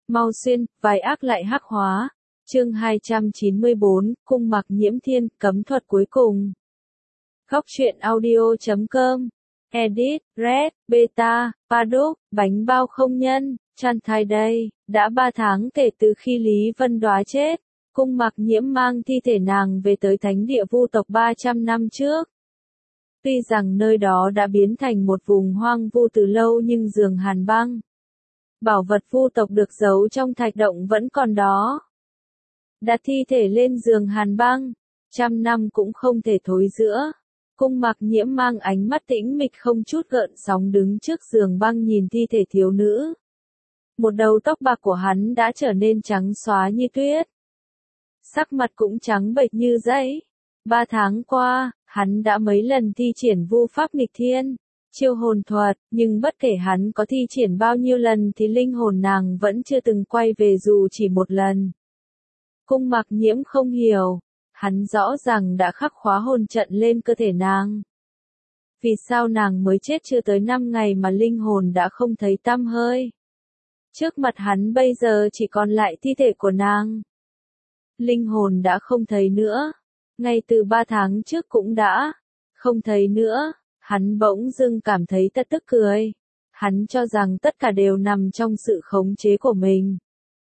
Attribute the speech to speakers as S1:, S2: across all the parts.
S1: Mau xuyên, vai ác lại hắc hóa. Chương 294, cung Mặc Nhiễm Thiên, cấm thuật cuối cùng. Góc truyện audio.com. Edit, Red, Beta, Paddock, bánh bao không nhân, chăn thai đây. Đã 3 tháng kể từ khi Lý Vân Đoá chết, cung Mặc Nhiễm mang thi thể nàng về tới thánh địa Vu tộc 300 năm trước. Tuy rằng nơi đó đã biến thành một vùng hoang vu từ lâu nhưng giường hàn băng, bảo vật Vu tộc được giấu trong thạch động vẫn còn đó. Đặt thi thể lên giường hàn băng, 100 năm cũng không thể thối rữa. Cung Mặc Nhiễm mang ánh mắt tĩnh mịch không chút gợn sóng đứng trước giường băng nhìn thi thể thiếu nữ. Một đầu tóc bạc của hắn đã trở nên trắng xóa như tuyết. Sắc mặt cũng trắng bệch như giấy. 3 tháng qua, hắn đã mấy lần thi triển vu pháp nghịch thiên, chiêu hồn thuật, nhưng bất kể hắn có thi triển bao nhiêu lần thì linh hồn nàng vẫn chưa từng quay về dù chỉ một lần. Cung Mặc Nhiễm không hiểu, hắn rõ ràng đã khắc khóa hồn trận lên cơ thể nàng. Vì sao nàng mới chết chưa tới 5 ngày mà linh hồn đã không thấy tăm hơi? Trước mặt hắn bây giờ chỉ còn lại thi thể của nàng. Linh hồn đã không thấy nữa. Ngay từ 3 tháng trước cũng đã không thấy nữa. Hắn bỗng dưng cảm thấy tức cười. Hắn cho rằng tất cả đều nằm trong sự khống chế của mình.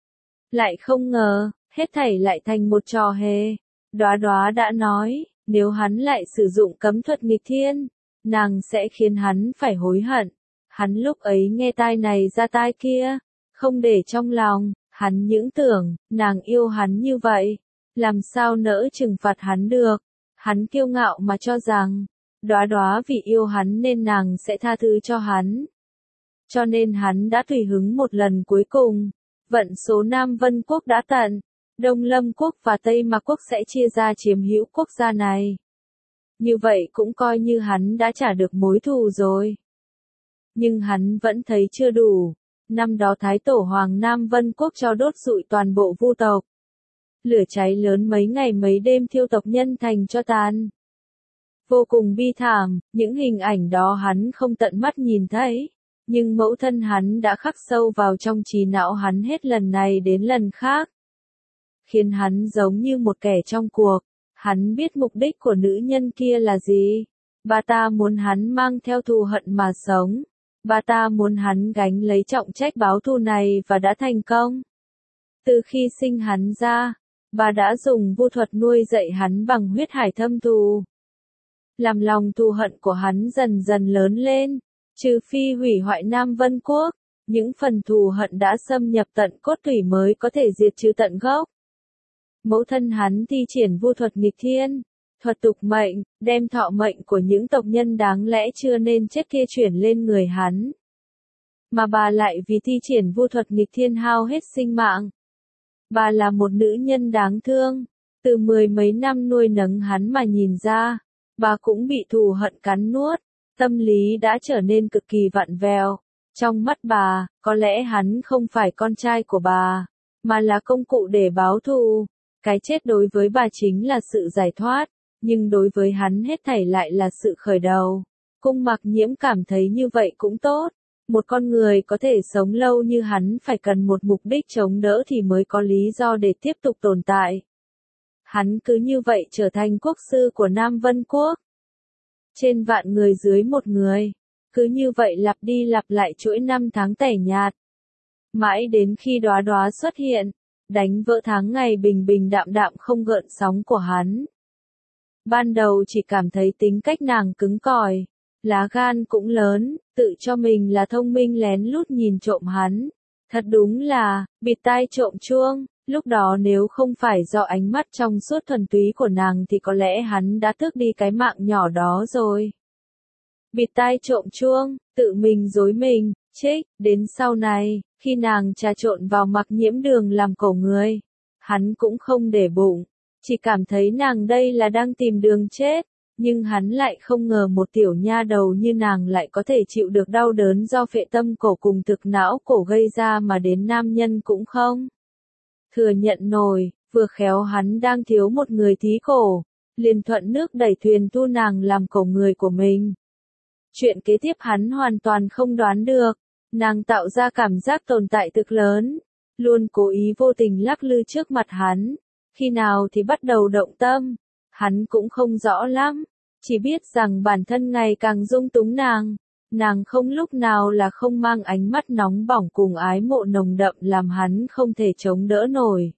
S1: Lại không ngờ, hết thảy lại thành một trò hề. Đoá Đoá đã nói, nếu hắn lại sử dụng cấm thuật nghịch thiên, nàng sẽ khiến hắn phải hối hận. Hắn lúc ấy nghe tai này ra tai kia, không để trong lòng, hắn những tưởng, nàng yêu hắn như vậy, làm sao nỡ trừng phạt hắn được. Hắn kiêu ngạo mà cho rằng, Đoá Đoá vì yêu hắn nên nàng sẽ tha thứ cho hắn. Cho nên hắn đã tùy hứng một lần cuối cùng. Vận số Nam Vân Quốc đã tận, Đông Lâm Quốc và Tây Mạc Quốc sẽ chia ra chiếm hữu quốc gia này. Như vậy cũng coi như hắn đã trả được mối thù rồi. Nhưng hắn vẫn thấy chưa đủ. Năm đó Thái Tổ Hoàng Nam Vân Quốc cho đốt rụi toàn bộ Vu tộc. Lửa cháy lớn mấy ngày mấy đêm thiêu tộc nhân thành tro tàn. Vô cùng bi thảm, những hình ảnh đó hắn không tận mắt nhìn thấy. Nhưng mẫu thân hắn đã khắc sâu vào trong trí não hắn hết lần này đến lần khác. Khiến hắn giống như một kẻ trong cuộc. Hắn biết mục đích của nữ nhân kia là gì. Bà ta muốn hắn mang theo thù hận mà sống. Bà ta muốn hắn gánh lấy trọng trách báo thù này và đã thành công. Từ khi sinh hắn ra, bà đã dùng vu thuật nuôi dạy hắn bằng huyết hải thâm thù. Làm lòng thù hận của hắn dần dần lớn lên. Trừ phi hủy hoại Nam Vân Quốc, những phần thù hận đã xâm nhập tận cốt tủy mới có thể diệt trừ tận gốc. Mẫu thân hắn thi triển vu thuật nghịch thiên, thuật tục mệnh, đem thọ mệnh của những tộc nhân đáng lẽ chưa nên chết kia chuyển lên người hắn. Mà bà lại vì thi triển vu thuật nghịch thiên hao hết sinh mạng. Bà là một nữ nhân đáng thương, từ 10 mấy năm nuôi nấng hắn mà nhìn ra, bà cũng bị thù hận cắn nuốt. Tâm lý đã trở nên cực kỳ vặn vẹo. Trong mắt bà, có lẽ hắn không phải con trai của bà, mà là công cụ để báo thù. Cái chết đối với bà chính là sự giải thoát, nhưng đối với hắn hết thảy lại là sự khởi đầu. Cung Mặc Nhiễm cảm thấy như vậy cũng tốt. Một con người có thể sống lâu như hắn phải cần một mục đích chống đỡ thì mới có lý do để tiếp tục tồn tại. Hắn cứ như vậy trở thành quốc sư của Nam Vân Quốc. Trên vạn người dưới một người. Cứ như vậy lặp đi lặp lại chuỗi 5 tháng tẻ nhạt. Mãi đến khi Đoá Đoá xuất hiện, đánh vỡ tháng ngày bình bình đạm đạm không gợn sóng của hắn. Ban đầu chỉ cảm thấy tính cách nàng cứng cỏi, lá gan cũng lớn, tự cho mình là thông minh lén lút nhìn trộm hắn. Thật đúng là, bịt tai trộm chuông. Lúc đó nếu không phải do ánh mắt trong suốt thuần túy của nàng thì có lẽ hắn đã tước đi cái mạng nhỏ đó rồi. Bịt tai trộm chuông, tự mình dối mình, trích, đến sau này, khi nàng trà trộn vào Mặc Nhiễm đường làm cổ người. Hắn cũng không để bụng, chỉ cảm thấy nàng đây là đang tìm đường chết, nhưng hắn lại không ngờ một tiểu nha đầu như nàng lại có thể chịu được đau đớn do phệ tâm cổ cùng thực não cổ gây ra mà đến nam nhân cũng không thừa nhận nổi. Vừa khéo hắn đang thiếu một người thí cổ, liền thuận nước đẩy thuyền thu nàng làm cổ người của mình. Chuyện kế tiếp hắn hoàn toàn không đoán được, nàng tạo ra cảm giác tồn tại thực lớn, luôn cố ý vô tình lắc lư trước mặt hắn. Khi nào thì bắt đầu động tâm, hắn cũng không rõ lắm, chỉ biết rằng bản thân ngày càng dung túng nàng không lúc nào là không mang ánh mắt nóng bỏng cùng ái mộ nồng đậm làm hắn không thể chống đỡ nổi.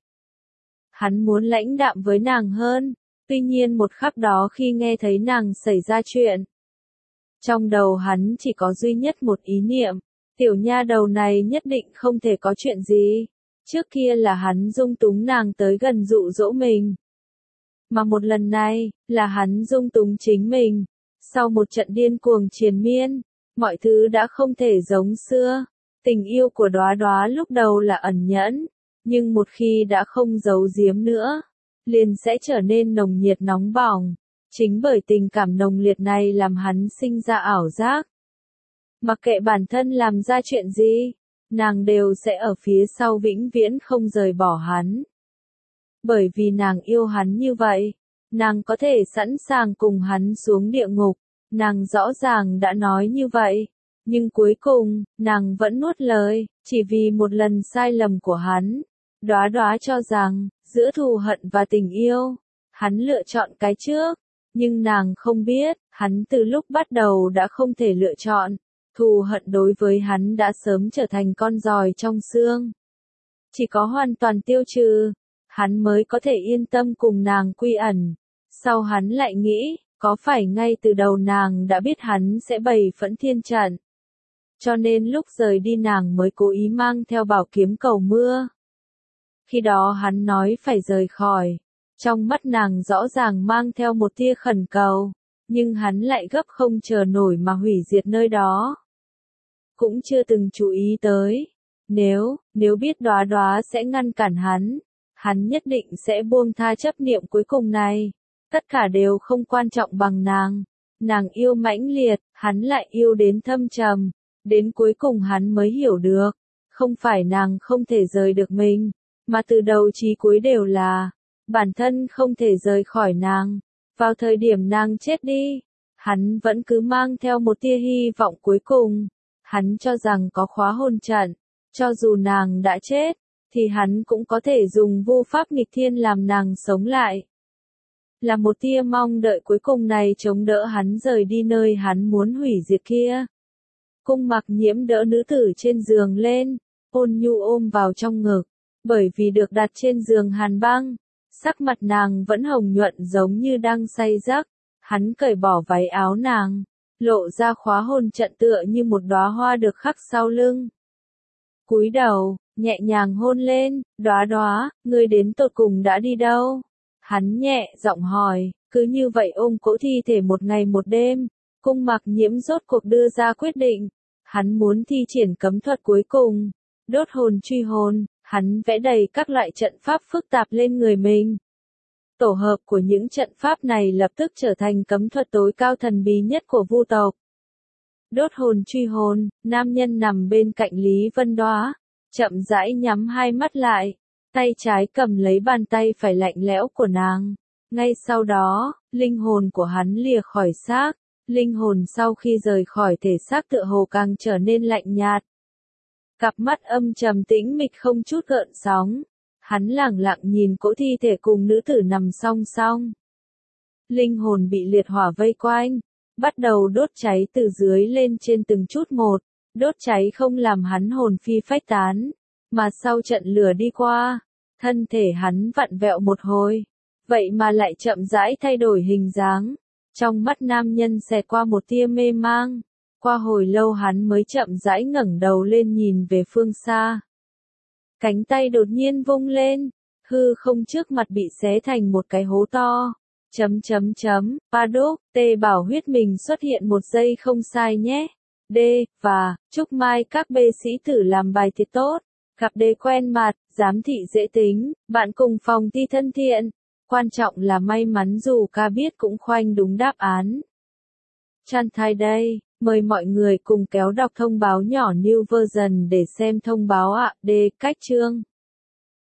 S1: Hắn muốn lãnh đạm với nàng hơn, tuy nhiên một khắc đó khi nghe thấy nàng xảy ra chuyện, trong đầu hắn chỉ có duy nhất một ý niệm, tiểu nha đầu này nhất định không thể có chuyện gì. Trước kia là hắn dung túng nàng tới gần dụ dỗ mình. Mà một lần này, là hắn dung túng chính mình. Sau một trận điên cuồng triền miên, mọi thứ đã không thể giống xưa. Tình yêu của Đóa Đóa lúc đầu là ẩn nhẫn, nhưng một khi đã không giấu giếm nữa, liền sẽ trở nên nồng nhiệt nóng bỏng. Chính bởi tình cảm nồng liệt này làm hắn sinh ra ảo giác. Mặc kệ bản thân làm ra chuyện gì, nàng đều sẽ ở phía sau vĩnh viễn không rời bỏ hắn. Bởi vì nàng yêu hắn như vậy, nàng có thể sẵn sàng cùng hắn xuống địa ngục, nàng rõ ràng đã nói như vậy, nhưng cuối cùng, nàng vẫn nuốt lời, chỉ vì một lần sai lầm của hắn. Đóa Đóa cho rằng, giữa thù hận và tình yêu, hắn lựa chọn cái trước, nhưng nàng không biết, hắn từ lúc bắt đầu đã không thể lựa chọn. Thù hận đối với hắn đã sớm trở thành con giòi trong xương. Chỉ có hoàn toàn tiêu trừ, hắn mới có thể yên tâm cùng nàng quy ẩn. Sau hắn lại nghĩ, có phải ngay từ đầu nàng đã biết hắn sẽ bày phẫn thiên trận. Cho nên lúc rời đi nàng mới cố ý mang theo bảo kiếm cầu mưa. Khi đó hắn nói phải rời khỏi. Trong mắt nàng rõ ràng mang theo một tia khẩn cầu. Nhưng hắn lại gấp không chờ nổi mà hủy diệt nơi đó. Cũng chưa từng chú ý tới. Nếu biết Đóa Đóa sẽ ngăn cản hắn nhất định sẽ buông tha chấp niệm cuối cùng này. Tất cả đều không quan trọng bằng nàng. Nàng yêu mãnh liệt, hắn lại yêu đến thâm trầm. Đến cuối cùng hắn mới hiểu được. Không phải nàng không thể rời được mình, mà từ đầu chí cuối đều là bản thân không thể rời khỏi nàng. Vào thời điểm nàng chết đi, hắn vẫn cứ mang theo một tia hy vọng cuối cùng. Hắn cho rằng có khóa hồn trận, cho dù nàng đã chết, thì hắn cũng có thể dùng vu pháp nghịch thiên làm nàng sống lại. Là một tia mong đợi cuối cùng này chống đỡ hắn rời đi nơi hắn muốn hủy diệt kia. Cung Mặc Nhiễm đỡ nữ tử trên giường lên, ôn nhu ôm vào trong ngực, bởi vì được đặt trên giường hàn băng, sắc mặt nàng vẫn hồng nhuận giống như đang say giấc. Hắn cởi bỏ váy áo nàng, lộ ra khóa hồn trận tựa như một đóa hoa được khắc sau lưng. Cúi đầu, nhẹ nhàng hôn lên, Đóa Đóa, ngươi đến tột cùng đã đi đâu? Hắn nhẹ giọng hỏi, cứ như vậy ôm cỗ thi thể một ngày một đêm. Cung Mặc Nhiễm rốt cuộc đưa ra quyết định, hắn muốn thi triển cấm thuật cuối cùng, đốt hồn truy hồn, hắn vẽ đầy các loại trận pháp phức tạp lên người mình. Tổ hợp của những trận pháp này lập tức trở thành cấm thuật tối cao thần bí nhất của Vu tộc. Đốt hồn truy hồn, nam nhân nằm bên cạnh Lý Vân Đóa, chậm rãi nhắm hai mắt lại, tay trái cầm lấy bàn tay phải lạnh lẽo của nàng. Ngay sau đó, linh hồn của hắn lìa khỏi xác, linh hồn sau khi rời khỏi thể xác tựa hồ càng trở nên lạnh nhạt. Cặp mắt âm trầm tĩnh mịch không chút gợn sóng. Hắn lẳng lặng nhìn cỗ thi thể cùng nữ tử nằm song song. Linh hồn bị liệt hỏa vây quanh, bắt đầu đốt cháy từ dưới lên trên từng chút một. Đốt cháy không làm hắn hồn phi phách tán, mà sau trận lửa đi qua, thân thể hắn vặn vẹo một hồi, vậy mà lại chậm rãi thay đổi hình dáng. Trong mắt nam nhân xẹt qua một tia mê mang, qua hồi lâu hắn mới chậm rãi ngẩng đầu lên nhìn về phương xa. Cánh tay đột nhiên vung lên, hư không trước mặt bị xé thành một cái hố to. Paddock, Tê bảo huyết mình xuất hiện một giây không sai nhé. D, và, chúc mai các bê sĩ tử làm bài thiệt tốt. Gặp D quen mặt, giám thị dễ tính, bạn cùng phòng thi thân thiện. Quan trọng là may mắn dù ca biết cũng khoanh đúng đáp án. Chan Thai đây, mời mọi người cùng kéo đọc thông báo nhỏ new version để xem thông báo ạ. D, cách chương.